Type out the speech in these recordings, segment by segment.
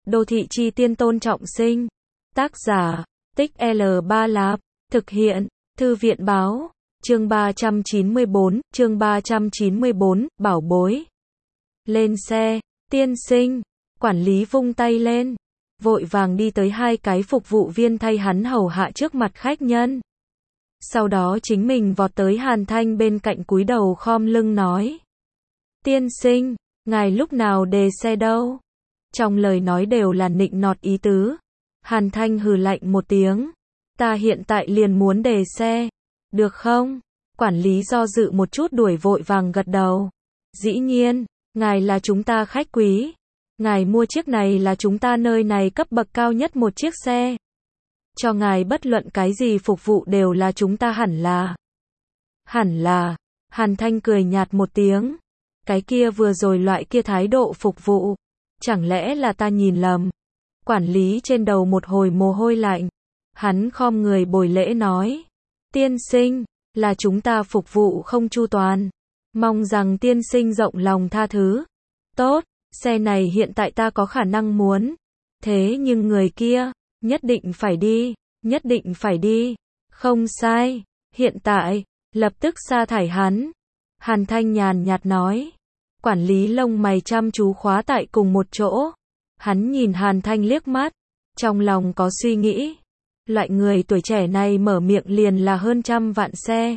Đô thị chi tiên Tôn Trọng Sinh. Tác giả, Tích L3 Lạp. Thực hiện, Thư viện báo. Chương 394, bảo bối. Lên xe, tiên sinh. Quản lý vung tay lên. Vội vàng đi tới hai cái phục vụ viên thay hắn hầu hạ trước mặt khách nhân. Sau đó chính mình vọt tới Hàn Thanh bên cạnh cúi đầu khom lưng nói. Tiên sinh, ngài lúc nào đề xe đâu? Trong lời nói đều là nịnh nọt ý tứ. Hàn Thanh hừ lạnh một tiếng. Ta hiện tại liền muốn đề xe. Được không? Quản lý do dự một chút đuổi vội vàng gật đầu. Dĩ nhiên, ngài là chúng ta khách quý. Ngài mua chiếc này là chúng ta nơi này cấp bậc cao nhất một chiếc xe. Cho ngài bất luận cái gì phục vụ đều là chúng ta hẳn là. Hàn Thanh cười nhạt một tiếng. Cái kia vừa rồi loại kia thái độ phục vụ. Chẳng lẽ là ta nhìn lầm? Quản lý trên đầu một hồi mồ hôi lạnh. Hắn khom người bồi lễ nói. Tiên sinh, là chúng ta phục vụ không chu toàn. Mong rằng tiên sinh rộng lòng tha thứ. Tốt, xe này hiện tại ta có khả năng muốn. Thế nhưng người kia, nhất định phải đi. Không sai, hiện tại, lập tức sa thải hắn. Hàn Thanh nhàn nhạt nói. Quản lý lông mày chăm chú khóa tại cùng một chỗ. Hắn nhìn Hàn Thanh liếc mắt. Trong lòng có suy nghĩ. Loại người tuổi trẻ này mở miệng liền là hơn 100 vạn xe.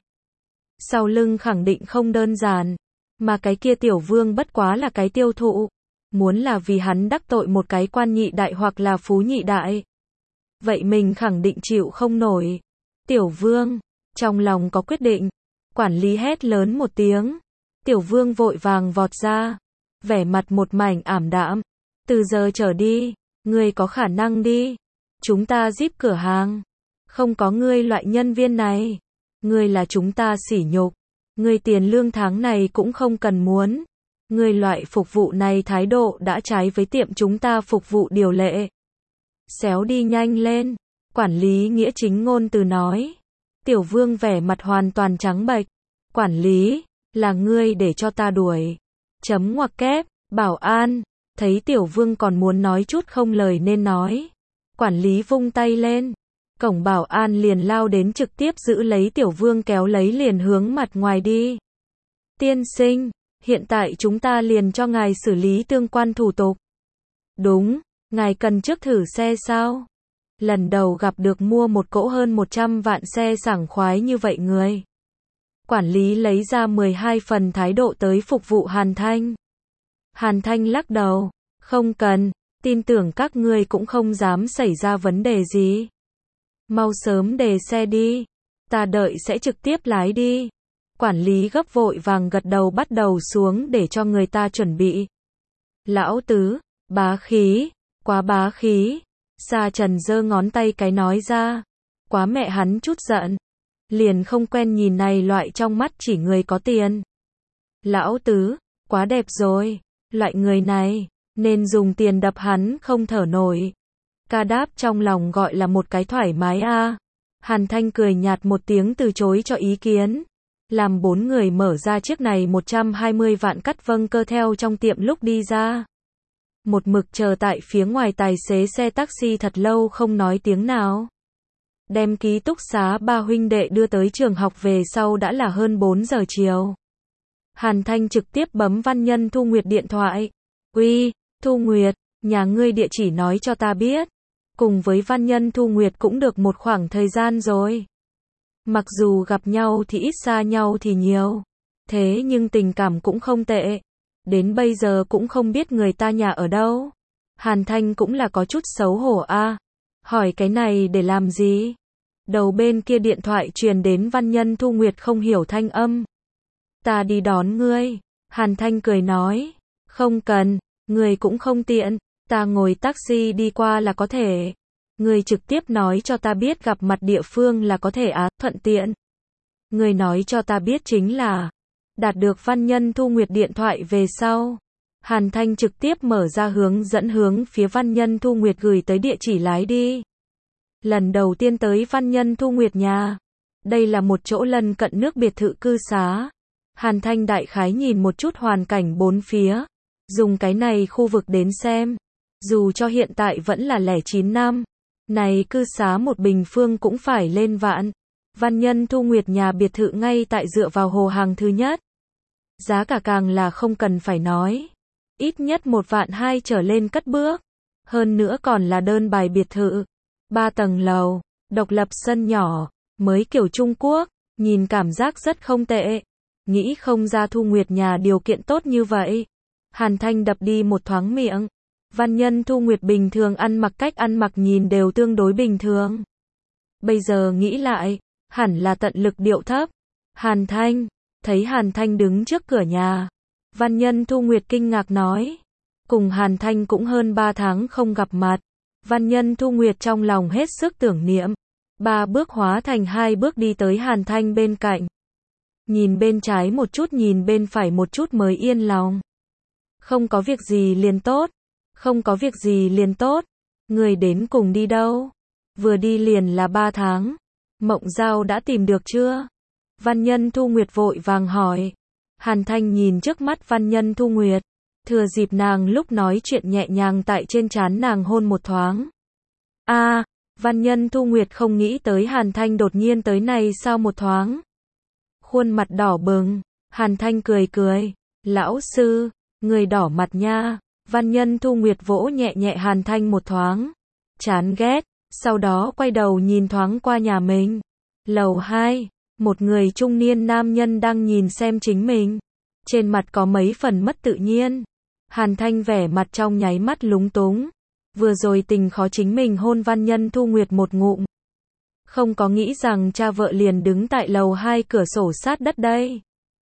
Sau lưng khẳng định không đơn giản. Mà cái kia tiểu vương bất quá là cái tiêu thụ. Muốn là vì hắn đắc tội một cái quan nhị đại hoặc là phú nhị đại. Vậy mình khẳng định chịu không nổi. Tiểu vương, trong lòng có quyết định. Quản lý hét lớn một tiếng. Tiểu vương vội vàng vọt ra. Vẻ mặt một mảnh ảm đạm. Từ giờ trở đi, ngươi có khả năng đi. Chúng ta zip cửa hàng. Không có ngươi loại nhân viên này. Ngươi là chúng ta sỉ nhục. Ngươi tiền lương tháng này cũng không cần muốn. Ngươi loại phục vụ này thái độ đã trái với tiệm chúng ta phục vụ điều lệ. Xéo đi nhanh lên. Quản lý nghĩa chính ngôn từ nói. Tiểu vương vẻ mặt hoàn toàn trắng bệch. Quản lý, là ngươi để cho ta đuổi. Chấm ngoặc kép, bảo an. Thấy tiểu vương còn muốn nói chút không lời nên nói. Quản lý vung tay lên. Cổng bảo an liền lao đến trực tiếp giữ lấy tiểu vương kéo lấy liền hướng mặt ngoài đi. Tiên sinh, hiện tại chúng ta liền cho ngài xử lý tương quan thủ tục. Đúng, ngài cần trước thử xe sao? Lần đầu gặp được mua một cỗ hơn 100 vạn xe sảng khoái như vậy người. Quản lý lấy ra 12 phần thái độ tới phục vụ Hàn Thanh. Hàn Thanh lắc đầu, không cần, tin tưởng các ngươi cũng không dám xảy ra vấn đề gì. Mau sớm đề xe đi, ta đợi sẽ trực tiếp lái đi. Quản lý gấp vội vàng gật đầu bắt đầu xuống để cho người ta chuẩn bị. Lão tứ, bá khí, quá bá khí. Sa Trần giơ ngón tay cái nói ra. Quá mẹ hắn chút giận. Liền không quen nhìn này loại trong mắt chỉ người có tiền. Lão tứ, quá đẹp rồi. Loại người này, nên dùng tiền đập hắn không thở nổi. Ca đáp trong lòng gọi là một cái thoải mái a. Hàn Thanh cười nhạt một tiếng từ chối cho ý kiến. Làm 4 người mở ra chiếc này 120 vạn cắt vâng cơ theo trong tiệm lúc đi ra. Một mực chờ tại phía ngoài tài xế xe taxi thật lâu không nói tiếng nào. Đem ký túc xá ba huynh đệ đưa tới trường học về sau đã là hơn 4 giờ chiều. Hàn Thanh trực tiếp bấm Văn Nhân Thu Nguyệt điện thoại. Uy, Thu Nguyệt, nhà ngươi địa chỉ nói cho ta biết. Cùng với Văn Nhân Thu Nguyệt cũng được một khoảng thời gian rồi. Mặc dù gặp nhau thì ít xa nhau thì nhiều. Thế nhưng tình cảm cũng không tệ. Đến bây giờ cũng không biết người ta nhà ở đâu. Hàn Thanh cũng là có chút xấu hổ a. Hỏi cái này để làm gì? Đầu bên kia điện thoại truyền đến Văn Nhân Thu Nguyệt không hiểu thanh âm. Ta đi đón ngươi. Hàn Thanh cười nói. Không cần, ngươi cũng không tiện. Ta ngồi taxi đi qua là có thể. Ngươi trực tiếp nói cho ta biết gặp mặt địa phương là có thể thuận tiện. Ngươi nói cho ta biết chính là. Đạt được Văn Nhân Thu Nguyệt điện thoại về sau. Hàn Thanh trực tiếp mở ra hướng dẫn hướng phía Văn Nhân Thu Nguyệt gửi tới địa chỉ lái đi. Lần đầu tiên tới Văn Nhân Thu Nguyệt nhà. Đây là một chỗ lân cận nước biệt thự cư xá. Hàn Thanh đại khái nhìn một chút hoàn cảnh bốn phía. Dùng cái này khu vực đến xem. Dù cho hiện tại vẫn là lẻ 9 năm, này cư xá một bình phương cũng phải lên vạn. Văn Nhân Thu Nguyệt nhà biệt thự ngay tại dựa vào hồ hàng thứ nhất. Giá cả càng là không cần phải nói. Ít nhất 1,2 vạn trở lên cất bước. Hơn nữa còn là đơn bài biệt thự. 3 tầng lầu, độc lập sân nhỏ, mới kiểu Trung Quốc, nhìn cảm giác rất không tệ. Nghĩ không ra Thu Nguyệt nhà điều kiện tốt như vậy. Hàn Thanh đập đi một thoáng miệng. Văn Nhân Thu Nguyệt bình thường ăn mặc cách ăn mặc nhìn đều tương đối bình thường. Bây giờ nghĩ lại, hẳn là tận lực điệu thấp. Hàn Thanh, thấy Hàn Thanh đứng trước cửa nhà. Văn Nhân Thu Nguyệt kinh ngạc nói. Cùng Hàn Thanh cũng hơn 3 tháng không gặp mặt. Văn Nhân Thu Nguyệt trong lòng hết sức tưởng niệm. 3 bước hóa thành 2 bước đi tới Hàn Thanh bên cạnh. Nhìn bên trái một chút, nhìn bên phải một chút mới yên lòng. Không có việc gì liền tốt. Không có việc gì liền tốt. Người đến cùng đi đâu? Vừa đi liền là 3 tháng. Mộng Giao đã tìm được chưa? Văn Nhân Thu Nguyệt vội vàng hỏi. Hàn Thanh nhìn trước mắt Văn Nhân Thu Nguyệt. Thừa dịp nàng lúc nói chuyện nhẹ nhàng tại trên trán nàng hôn một thoáng. Văn Nhân Thu Nguyệt không nghĩ tới Hàn Thanh đột nhiên tới này sao một thoáng. Khuôn mặt đỏ bừng. Hàn Thanh cười cười. Lão sư, người đỏ mặt nha. Văn Nhân Thu Nguyệt vỗ nhẹ nhẹ Hàn Thanh một thoáng. Chán ghét. Sau đó quay đầu nhìn thoáng qua nhà mình. Lầu 2, một người trung niên nam nhân đang nhìn xem chính mình. Trên mặt có mấy phần mất tự nhiên. Hàn Thanh vẻ mặt trong nháy mắt lúng túng. Vừa rồi tình khó chính mình hôn Văn Nhân Thu Nguyệt một ngụm. Không có nghĩ rằng cha vợ liền đứng tại lầu 2 cửa sổ sát đất đây.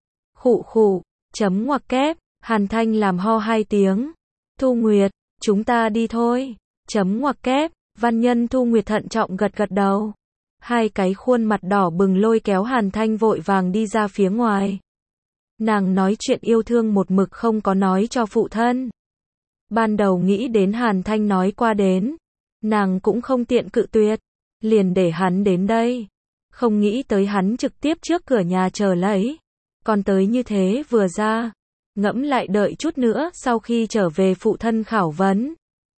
Khụ khụ, chấm ngoặc kép, Hàn Thanh làm ho 2 tiếng. Thu Nguyệt, chúng ta đi thôi. Chấm ngoặc kép, Văn Nhân Thu Nguyệt thận trọng gật gật đầu. Hai cái khuôn mặt đỏ bừng lôi kéo Hàn Thanh vội vàng đi ra phía ngoài. Nàng nói chuyện yêu thương một mực không có nói cho phụ thân. Ban đầu nghĩ đến Hàn Thanh nói qua đến, nàng cũng không tiện cự tuyệt, liền để hắn đến đây. Không nghĩ tới hắn trực tiếp trước cửa nhà chờ lấy. Còn tới như thế vừa ra, ngẫm lại đợi chút nữa sau khi trở về phụ thân khảo vấn.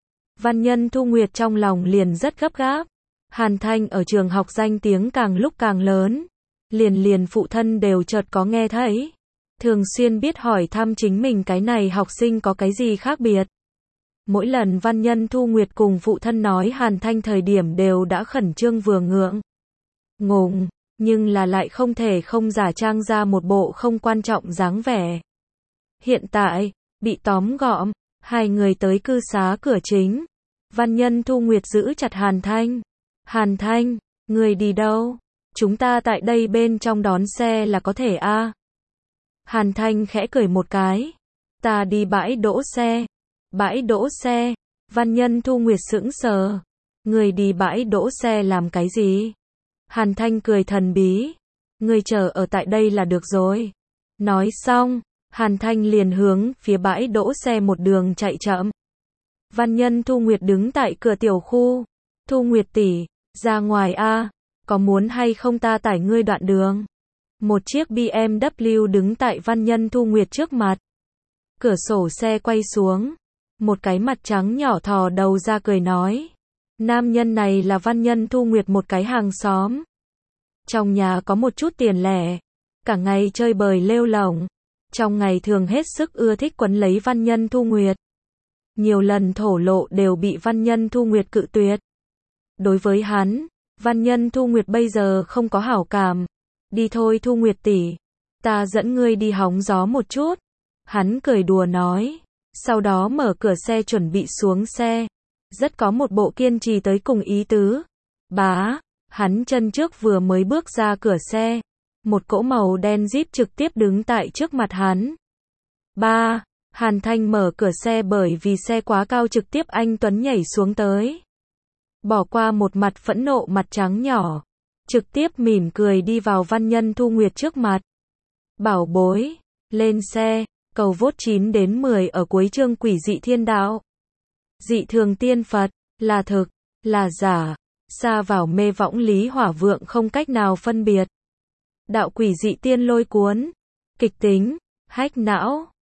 Văn Nhân Thu Nguyệt trong lòng liền rất gấp gáp. Hàn Thanh ở trường học danh tiếng càng lúc càng lớn. Liền phụ thân đều chợt có nghe thấy. Thường xuyên biết hỏi thăm chính mình cái này học sinh có cái gì khác biệt. Mỗi lần Văn Nhân Thu Nguyệt cùng phụ thân nói Hàn Thanh thời điểm đều đã khẩn trương vừa ngượng ngùng, nhưng là lại không thể không giả trang ra một bộ không quan trọng dáng vẻ. Hiện tại, bị tóm gọn, hai người tới cư xá cửa chính. Văn Nhân Thu Nguyệt giữ chặt Hàn Thanh. Hàn Thanh, người đi đâu? Chúng ta tại đây bên trong đón xe là có thể a. Hàn Thanh khẽ cười một cái. Ta đi bãi đỗ xe. Bãi đỗ xe. Văn Nhân Thu Nguyệt sững sờ. Người đi bãi đỗ xe làm cái gì? Hàn Thanh cười thần bí. Người chờ ở tại đây là được rồi. Nói xong, Hàn Thanh liền hướng phía bãi đỗ xe một đường chạy chậm. Văn Nhân Thu Nguyệt đứng tại cửa tiểu khu. Thu Nguyệt tỷ, ra ngoài a, có muốn hay không ta tải ngươi đoạn đường? Một chiếc BMW đứng tại Văn Nhân Thu Nguyệt trước mặt. Cửa sổ xe quay xuống. Một cái mặt trắng nhỏ thò đầu ra cười nói. Nam nhân này là Văn Nhân Thu Nguyệt một cái hàng xóm. Trong nhà có một chút tiền lẻ. Cả ngày chơi bời lêu lổng. Trong ngày thường hết sức ưa thích quấn lấy Văn Nhân Thu Nguyệt. Nhiều lần thổ lộ đều bị Văn Nhân Thu Nguyệt cự tuyệt. Đối với hắn, Văn Nhân Thu Nguyệt bây giờ không có hảo cảm. Đi thôi Thu Nguyệt tỷ, ta dẫn ngươi đi hóng gió một chút. Hắn cười đùa nói. Sau đó mở cửa xe chuẩn bị xuống xe. Rất có một bộ kiên trì tới cùng ý tứ. Bá, hắn chân trước vừa mới bước ra cửa xe. Một cỗ màu đen Jeep trực tiếp đứng tại trước mặt hắn. Ba, Hàn Thanh mở cửa xe bởi vì xe quá cao trực tiếp anh Tuấn nhảy xuống tới. Bỏ qua một mặt phẫn nộ mặt trắng nhỏ. Trực tiếp mỉm cười đi vào Văn Nhân Thu Nguyệt trước mặt. Bảo bối, lên xe, cầu vote 9 đến 10 ở cuối chương Quỷ dị thiên đạo. Dị thường tiên Phật, là thực, là giả, xa vào mê võng lý hỏa vượng không cách nào phân biệt. Đạo quỷ dị tiên lôi cuốn, kịch tính, hách não.